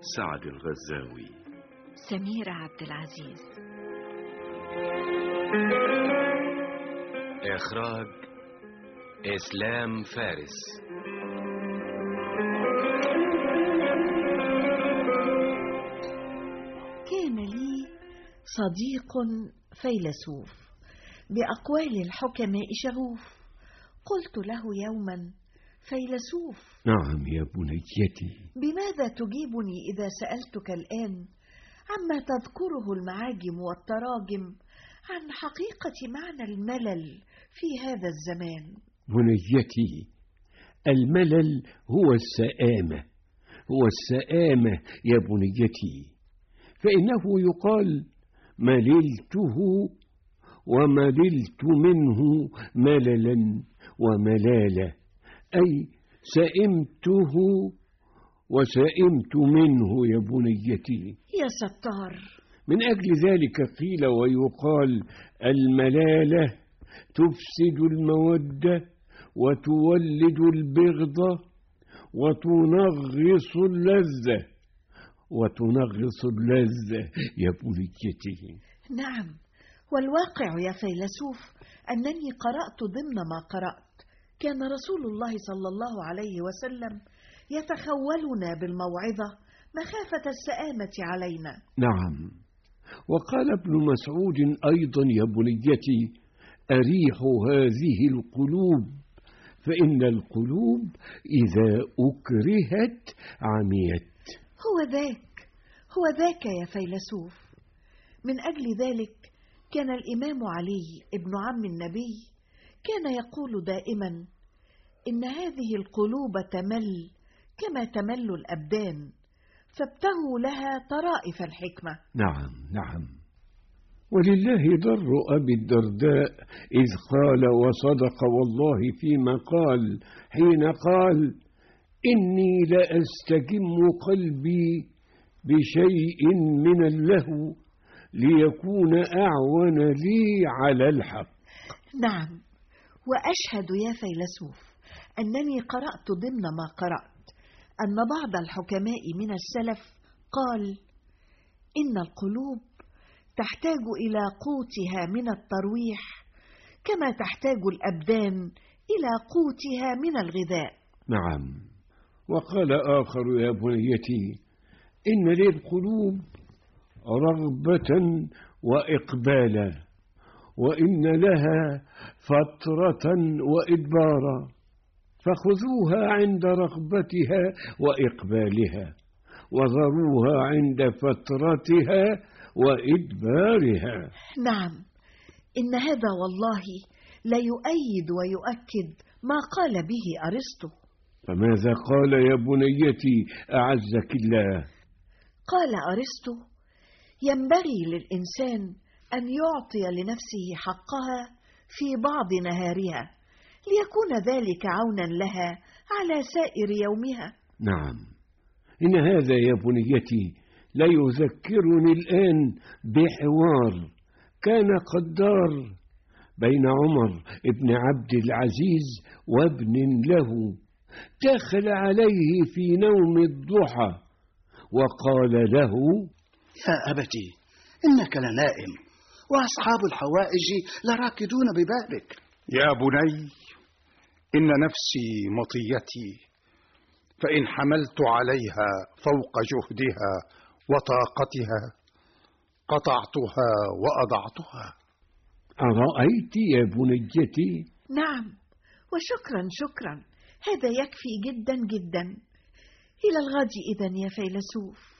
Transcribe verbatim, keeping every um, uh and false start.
سعد الغزاوي. سميرة عبد العزيز. إخراج إسلام فارس. كان لي صديق فيلسوف بأقوال الحكماء شغوف، قلت له يوما: فيلسوف. نعم يا بنيتي. بماذا تجيبني إذا سألتك الآن عما تذكره المعاجم والتراجم عن حقيقة معنى الملل في هذا الزمان؟ بنيتي، الملل هو السآمة، هو السآمة يا بنيتي، فإنه يقال مللته ومللت منه مللا وملالا، أي سئمته وسئمت منه يا بنيتي. يا ستار. من أجل ذلك قيل ويقال: الملالة تفسد المودة وتولد البغضة وتنغص اللذة وتنغص اللذة يا بنيتي. نعم، والواقع يا فيلسوف أنني قرأت ضمن ما قرأت كان رسول الله صلى الله عليه وسلم يتخولنا بالموعظة مخافة السآمة علينا. نعم، وقال ابن مسعود أيضا: يا بنيتي، أريحوا هذه القلوب، فإن القلوب إذا أكرهت عميت. هو ذاك هو ذاك يا فيلسوف. من أجل ذلك كان الإمام علي ابن عم النبي كان يقول دائما: إن هذه القلوب تمل كما تمل الأبدان، فابتغوا لها طرائف الحكمة. نعم نعم، ولله ضر أبي الدرداء إذ قال وصدق والله فيما قال، حين قال: إني لأستجم قلبي بشيء من اللهو ليكون أعون لي على الحق. نعم، وأشهد يا فيلسوف أنني قرأت ضمن ما قرأت أن بعض الحكماء من السلف قال: إن القلوب تحتاج إلى قوتها من الترويح كما تحتاج الأبدان إلى قوتها من الغذاء. نعم، وقال آخر: يا بنيتي، إن للقلوب رغبة وإقبالا، وإن لها فترة وإدبارا، فخذوها عند رغبتها وإقبالها، وذروها عند فترتها وإدبارها. نعم، إن هذا والله لا يؤيد ويؤكد ما قال به أرسطو. فماذا قال يا بنيتي أعزك الله؟ قال أرسطو: ينبغي للإنسان أن يعطي لنفسه حقها في بعض نهارها ليكون ذلك عونا لها على سائر يومها. نعم، إن هذا يا بنيتي لا يذكرني الآن بحوار كان قد دار بين عمر ابن عبد العزيز وابن له، دخل عليه في نوم الضحى وقال له: يا أبتي، إنك لنائم وأصحاب الحوائج لراكدون ببابك. يا بني، إن نفسي مطيتي، فإن حملت عليها فوق جهدها وطاقتها قطعتها وأضعتها. أرأيت يا بنيتي؟ نعم، وشكرا شكرا، هذا يكفي جدا جدا. إلى الغد إذن يا فيلسوف.